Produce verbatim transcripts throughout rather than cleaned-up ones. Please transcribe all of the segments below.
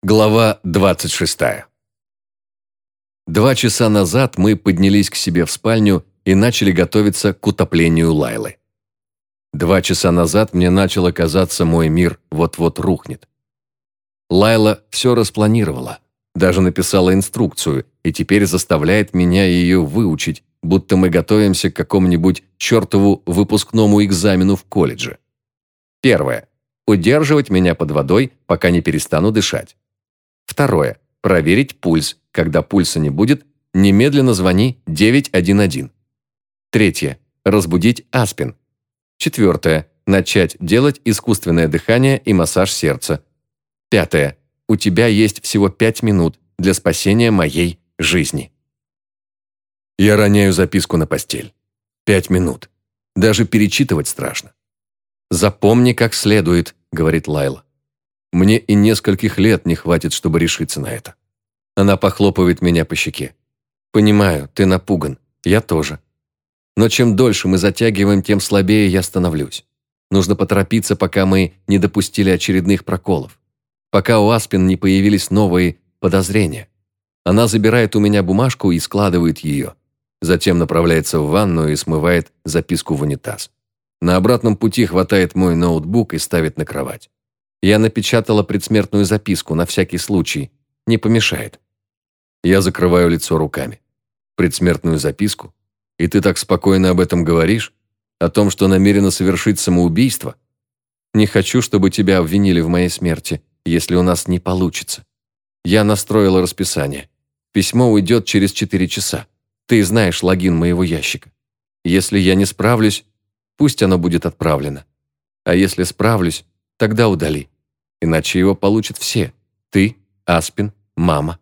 Глава двадцать шестая. Два часа назад мы поднялись к себе в спальню и начали готовиться к утоплению Лайлы. Два часа назад мне начало казаться, мой мир вот-вот рухнет. Лайла все распланировала, даже написала инструкцию и теперь заставляет меня ее выучить, будто мы готовимся к какому-нибудь чертову выпускному экзамену в колледже. Первое. Удерживать меня под водой, пока не перестану дышать. Второе. Проверить пульс. Когда пульса не будет, немедленно звони девять один один. Третье. Разбудить Аспин. Четвертое. Начать делать искусственное дыхание и массаж сердца. Пятое. У тебя есть всего пять минут для спасения моей жизни. Я роняю записку на постель. Пять минут. Даже перечитывать страшно. «Запомни как следует», — говорит Лайла. Мне и нескольких лет не хватит, чтобы решиться на это. Она похлопывает меня по щеке. «Понимаю, ты напуган. Я тоже. Но чем дольше мы затягиваем, тем слабее я становлюсь. Нужно поторопиться, пока мы не допустили очередных проколов. Пока у Аспин не появились новые подозрения. Она забирает у меня бумажку и складывает ее. Затем направляется в ванную и смывает записку в унитаз. На обратном пути хватает мой ноутбук и ставит на кровать. Я напечатала предсмертную записку на всякий случай. Не помешает. Я закрываю лицо руками. Предсмертную записку? И ты так спокойно об этом говоришь? О том, что намерена совершить самоубийство? Не хочу, чтобы тебя обвинили в моей смерти, если у нас не получится. Я настроила расписание. Письмо уйдет через четыре часа. Ты знаешь логин моего ящика. Если я не справлюсь, пусть оно будет отправлено. А если справлюсь, тогда удали. Иначе его получат все. Ты, Аспин, мама.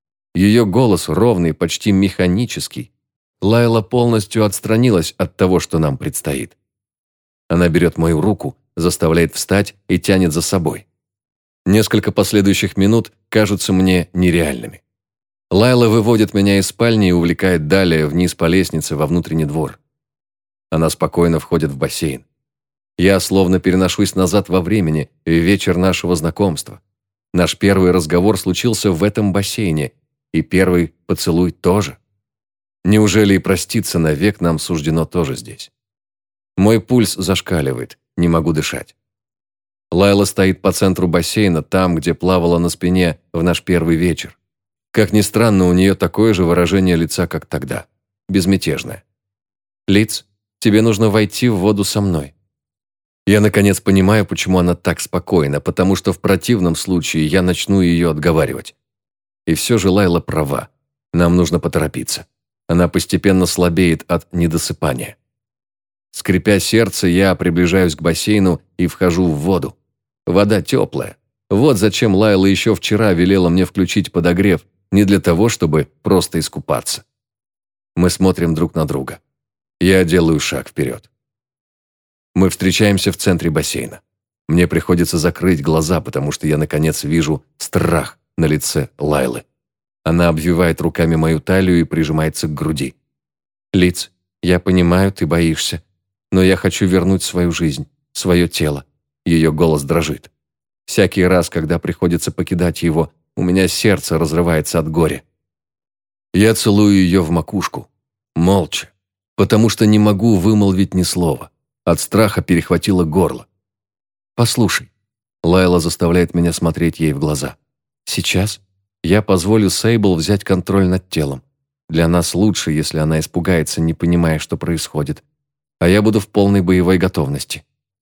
Ее голос ровный, почти механический. Лайла полностью отстранилась от того, что нам предстоит. Она берет мою руку, заставляет встать и тянет за собой. Несколько последующих минут кажутся мне нереальными. Лайла выводит меня из спальни и увлекает далее вниз по лестнице во внутренний двор. Она спокойно входит в бассейн. Я словно переношусь назад во времени, в вечер нашего знакомства. Наш первый разговор случился в этом бассейне, и первый поцелуй тоже. Неужели и проститься навек нам суждено тоже здесь? Мой пульс зашкаливает, не могу дышать. Лайла стоит по центру бассейна, там, где плавала на спине в наш первый вечер. Как ни странно, у нее такое же выражение лица, как тогда. Безмятежное. «Лиц, тебе нужно войти в воду со мной». Я, наконец, понимаю, почему она так спокойна, потому что в противном случае я начну ее отговаривать. И все же Лайла права. Нам нужно поторопиться. Она постепенно слабеет от недосыпания. Скрипя сердце, я приближаюсь к бассейну и вхожу в воду. Вода теплая. Вот зачем Лайла еще вчера велела мне включить подогрев, не для того, чтобы просто искупаться. Мы смотрим друг на друга. Я делаю шаг вперед. Мы встречаемся в центре бассейна. Мне приходится закрыть глаза, потому что я, наконец, вижу страх на лице Лайлы. Она обвивает руками мою талию и прижимается к груди. «Лиц, я понимаю, ты боишься, но я хочу вернуть свою жизнь, свое тело». Ее голос дрожит. Всякий раз, когда приходится покидать его, у меня сердце разрывается от горя. Я целую ее в макушку, молча, потому что не могу вымолвить ни слова. От страха перехватило горло. «Послушай», Лайла заставляет меня смотреть ей в глаза. «Сейчас я позволю Сейбл взять контроль над телом. Для нас лучше, если она испугается, не понимая, что происходит. А я буду в полной боевой готовности».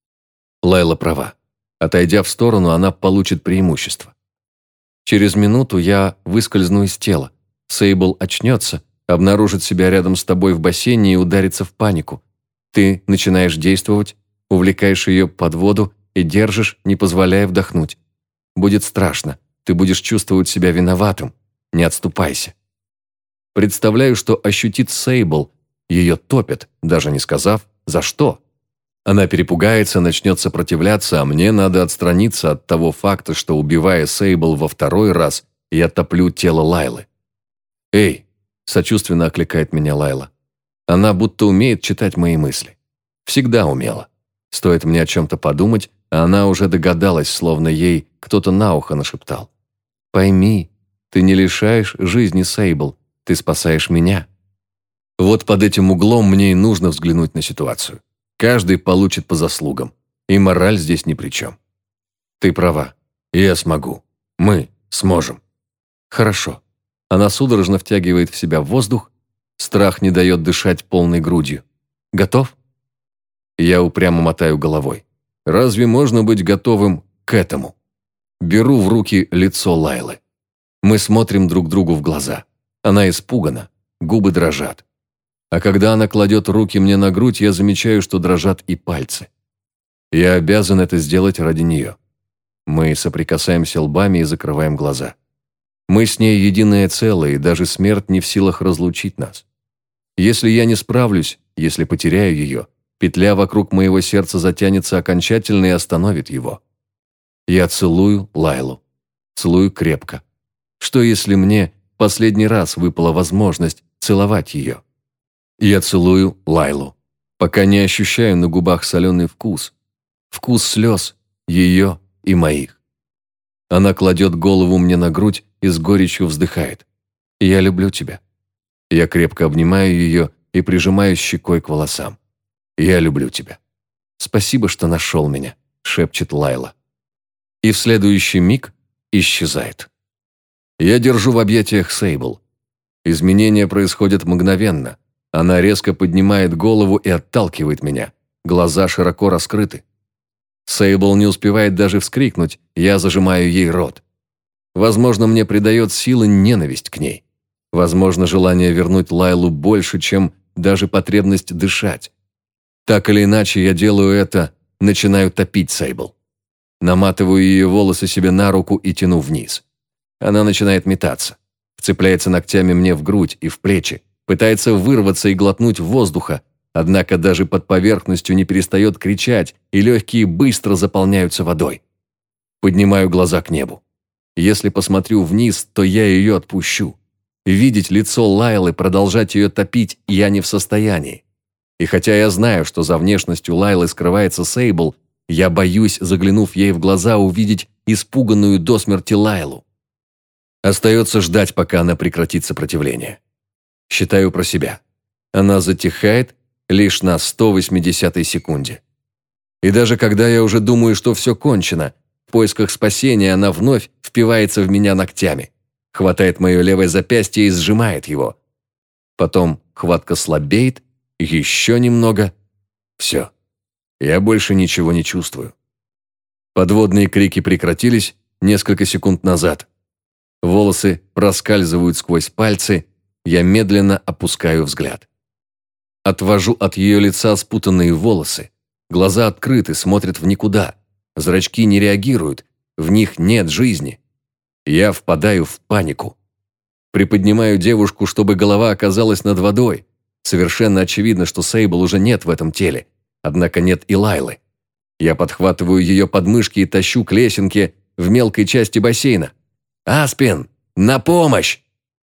Лайла права. Отойдя в сторону, она получит преимущество. Через минуту я выскользну из тела. Сейбл очнется, обнаружит себя рядом с тобой в бассейне и ударится в панику. Ты начинаешь действовать, увлекаешь ее под воду и держишь, не позволяя вдохнуть. Будет страшно, ты будешь чувствовать себя виноватым. Не отступайся. Представляю, что ощутит Сейбл. Ее топят, даже не сказав, за что. Она перепугается, начнет сопротивляться, а мне надо отстраниться от того факта, что, убивая Сейбл во второй раз, я топлю тело Лайлы. «Эй!» – сочувственно окликает меня Лайла. Она будто умеет читать мои мысли. Всегда умела. Стоит мне о чем-то подумать, а она уже догадалась, словно ей кто-то на ухо нашептал. Пойми, ты не лишаешь жизни Сейбл, ты спасаешь меня. Вот под этим углом мне и нужно взглянуть на ситуацию. Каждый получит по заслугам, и мораль здесь ни при чем. Ты права, я смогу. Мы сможем. Хорошо. Она судорожно втягивает в себя воздух, страх не дает дышать полной грудью. Готов? Я упрямо мотаю головой. Разве можно быть готовым к этому? Беру в руки лицо Лайлы. Мы смотрим друг другу в глаза. Она испугана, губы дрожат. А когда она кладет руки мне на грудь, я замечаю, что дрожат и пальцы. Я обязан это сделать ради нее. Мы соприкасаемся лбами и закрываем глаза. Мы с ней единое целое, и даже смерть не в силах разлучить нас. Если я не справлюсь, если потеряю ее, петля вокруг моего сердца затянется окончательно и остановит его. Я целую Лайлу. Целую крепко. Что если мне последний раз выпала возможность целовать ее? Я целую Лайлу, пока не ощущаю на губах соленый вкус. Вкус слез, ее и моих. Она кладет голову мне на грудь и с горечью вздыхает. «Я люблю тебя». Я крепко обнимаю ее и прижимаю щекой к волосам. «Я люблю тебя». «Спасибо, что нашел меня», — шепчет Лайла. И в следующий миг исчезает. Я держу в объятиях Сейбл. Изменения происходят мгновенно. Она резко поднимает голову и отталкивает меня. Глаза широко раскрыты. Сейбл не успевает даже вскрикнуть, я зажимаю ей рот. Возможно, мне придает силы ненависть к ней. Возможно, желание вернуть Лайлу больше, чем даже потребность дышать. Так или иначе, я делаю это, начинаю топить Сейбл. Наматываю ее волосы себе на руку и тяну вниз. Она начинает метаться. Вцепляется ногтями мне в грудь и в плечи. Пытается вырваться и глотнуть воздуха, однако даже под поверхностью не перестает кричать, и легкие быстро заполняются водой. Поднимаю глаза к небу. Если посмотрю вниз, то я ее отпущу. Видеть лицо Лайлы, продолжать ее топить я не в состоянии. И хотя я знаю, что за внешностью Лайлы скрывается Сейбл, я боюсь, заглянув ей в глаза, увидеть испуганную до смерти Лайлу. Остается ждать, пока она прекратит сопротивление. Считаю про себя. Она затихает лишь на сто восьмидесятой секунде. И даже когда я уже думаю, что все кончено, в поисках спасения она вновь впивается в меня ногтями, хватает мое левое запястье и сжимает его. Потом хватка слабеет, еще немного. Все. Я больше ничего не чувствую. Подводные крики прекратились несколько секунд назад. Волосы проскальзывают сквозь пальцы, я медленно опускаю взгляд. Отвожу от ее лица спутанные волосы. Глаза открыты, смотрят в никуда. Зрачки не реагируют, в них нет жизни. Я впадаю в панику. Приподнимаю девушку, чтобы голова оказалась над водой. Совершенно очевидно, что Сейбл уже нет в этом теле. Однако нет и Лайлы. Я подхватываю ее подмышки и тащу к лесенке в мелкой части бассейна. «Аспен, на помощь!»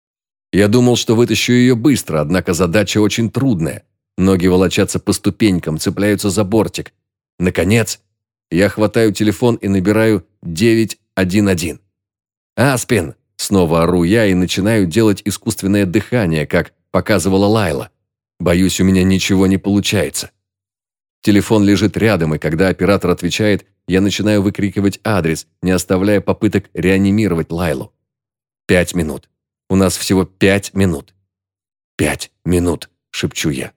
Я думал, что вытащу ее быстро, однако задача очень трудная. Ноги волочатся по ступенькам, цепляются за бортик. Наконец, я хватаю телефон и набираю девять один один. «Аспен!» – снова ору я и начинаю делать искусственное дыхание, как показывала Лайла. Боюсь, у меня ничего не получается. Телефон лежит рядом, и когда оператор отвечает, я начинаю выкрикивать адрес, не оставляя попыток реанимировать Лайлу. Пять минут. У нас всего пять минут. Пять минут, шепчу я.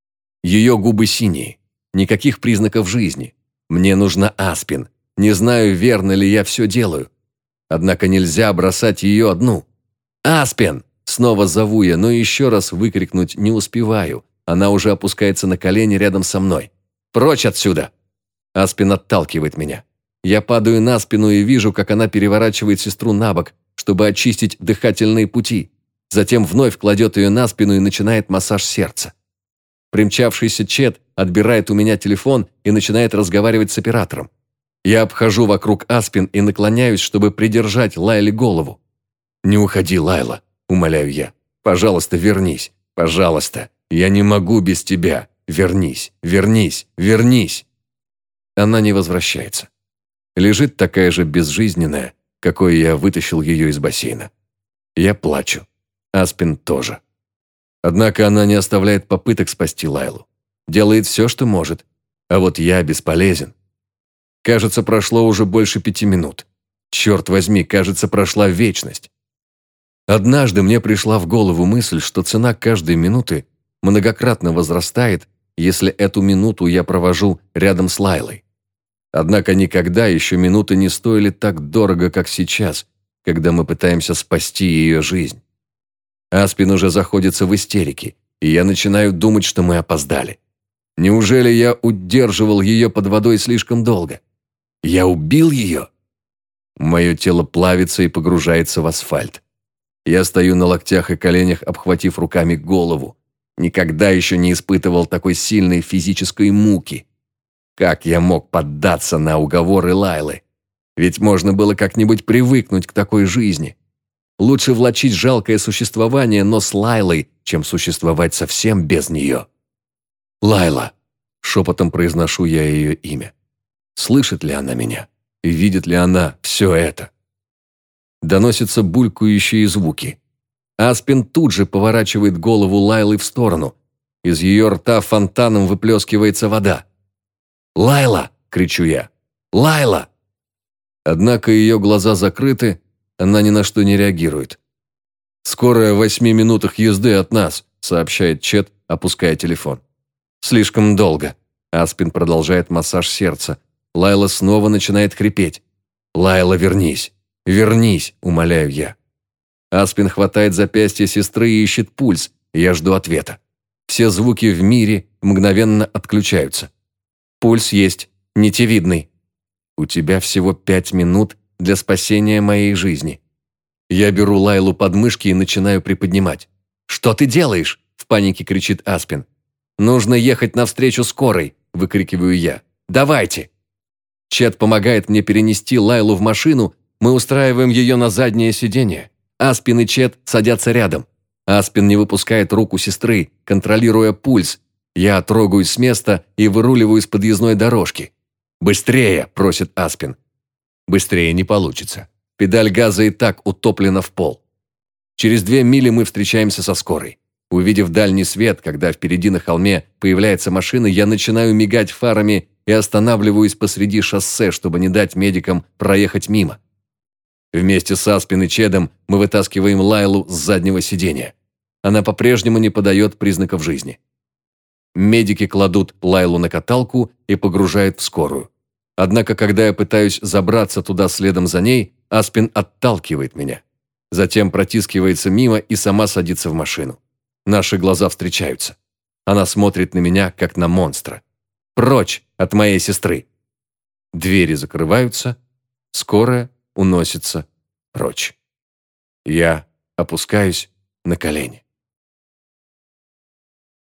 Ее губы синие. Никаких признаков жизни. Мне нужна Аспен. Не знаю, верно ли я все делаю. Однако нельзя бросать ее одну. «Аспен!» Снова зову я, но еще раз выкрикнуть не успеваю. Она уже опускается на колени рядом со мной. «Прочь отсюда!» Аспен отталкивает меня. Я падаю на спину и вижу, как она переворачивает сестру на бок, чтобы очистить дыхательные пути. Затем вновь кладет ее на спину и начинает массаж сердца. Примчавшийся Чет отбирает у меня телефон и начинает разговаривать с оператором. Я обхожу вокруг Аспен и наклоняюсь, чтобы придержать Лайле голову. «Не уходи, Лайла», — умоляю я. «Пожалуйста, вернись. Пожалуйста. Я не могу без тебя. Вернись, вернись, вернись». Она не возвращается. Лежит такая же безжизненная, какой я вытащил ее из бассейна. Я плачу. Аспин тоже. Однако она не оставляет попыток спасти Лайлу. Делает все, что может. А вот я бесполезен. Кажется, прошло уже больше пяти минут. Черт возьми, кажется, прошла вечность. Однажды мне пришла в голову мысль, что цена каждой минуты многократно возрастает, если эту минуту я провожу рядом с Лайлой. Однако никогда еще минуты не стоили так дорого, как сейчас, когда мы пытаемся спасти ее жизнь. Аспин уже заходится в истерике, и я начинаю думать, что мы опоздали. Неужели я удерживал ее под водой слишком долго? Я убил ее? Мое тело плавится и погружается в асфальт. Я стою на локтях и коленях, обхватив руками голову. Никогда еще не испытывал такой сильной физической муки. Как я мог поддаться на уговоры Лайлы? Ведь можно было как-нибудь привыкнуть к такой жизни. Лучше влачить жалкое существование, но с Лайлой, чем существовать совсем без нее. «Лайла!» – шепотом произношу я ее имя. Слышит ли она меня? И видит ли она все это? Доносятся булькающие звуки. Аспин тут же поворачивает голову Лайлы в сторону. Из ее рта фонтаном выплескивается вода. «Лайла!» – кричу я. «Лайла!» Однако ее глаза закрыты, она ни на что не реагирует. «Скорая в восьми минутах езды от нас», – сообщает Чет, опуская телефон. «Слишком долго». Аспин продолжает массаж сердца. Лайла снова начинает хрипеть. «Лайла, вернись! Вернись!» – умоляю я. Аспин хватает запястье сестры и ищет пульс. Я жду ответа. Все звуки в мире мгновенно отключаются. «Пульс есть, нитевидный. У тебя всего пять минут для спасения моей жизни». Я беру Лайлу под мышки и начинаю приподнимать. «Что ты делаешь?» – в панике кричит Аспин. «Нужно ехать навстречу скорой!» – выкрикиваю я. «Давайте!» Чет помогает мне перенести Лайлу в машину, мы устраиваем ее на заднее сиденье. Аспин и Чет садятся рядом. Аспин не выпускает руку сестры, контролируя пульс. Я трогаюсь с места и выруливаю с подъездной дорожки. «Быстрее!» – просит Аспин. Быстрее не получится. Педаль газа и так утоплена в пол. Через две мили мы встречаемся со скорой. Увидев дальний свет, когда впереди на холме появляется машина, я начинаю мигать фарами и останавливаюсь посреди шоссе, чтобы не дать медикам проехать мимо. Вместе с Аспин и Чедом мы вытаскиваем Лайлу с заднего сиденья. Она по-прежнему не подает признаков жизни. Медики кладут Лайлу на каталку и погружают в скорую. Однако, когда я пытаюсь забраться туда следом за ней, Аспин отталкивает меня. Затем протискивается мимо и сама садится в машину. Наши глаза встречаются. Она смотрит на меня, как на монстра. Прочь от моей сестры. Двери закрываются. Скорая уносится прочь. Я опускаюсь на колени.